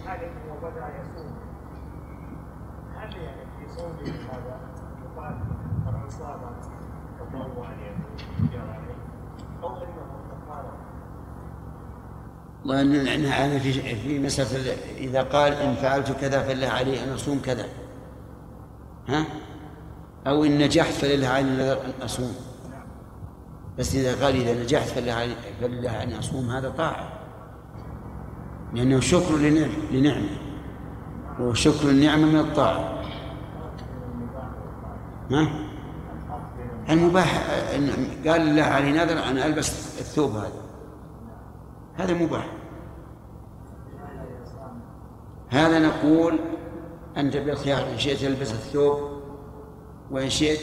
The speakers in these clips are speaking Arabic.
حال وبدأ يصوم، هل يعني في صومه هذا يقال من صام تطوعا يجرى عليه أو أنه كفارة؟ والله في مسألة إذا قال إن فعلت كذا فلله علي أن أصوم كذا، أو إن نجحت فلله علي النذر أن أصوم. بس إذا قال إذا نجحت فلله أن أصوم هذا طاعة، لأنه شكر لنعمة، وشكر النعمة من الطاعة. المباح قال الله علي نذر أن ألبس الثوب هذا مباح. هذا نقول أنت بالخيار، إن شئت تلبس الثوب وإن شئت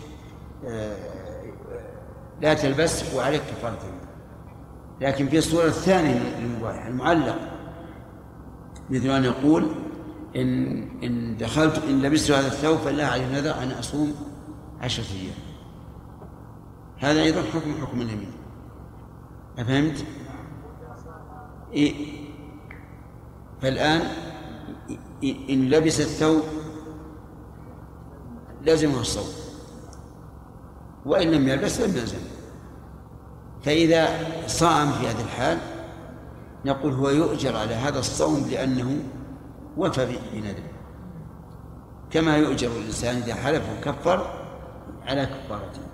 لا تلبس وعليك كفارة. لكن في الصورة الثانية المباح المعلق، مثل أن يقول إن لبست هذا الثوب فلا علي نذر أن أصوم 10 أيام، هذا أيضا حكم اليمين. أفهمت؟ فالآن إن لبس الثوب لازمه الصوم، وإن لم يلبس لم يلزم. فإذا صام في هذه الحال نقول هو يؤجر على هذا الصوم لأنه وفى بنذره، كما يؤجر الإنسان إذا حلف وكفر على كفارته.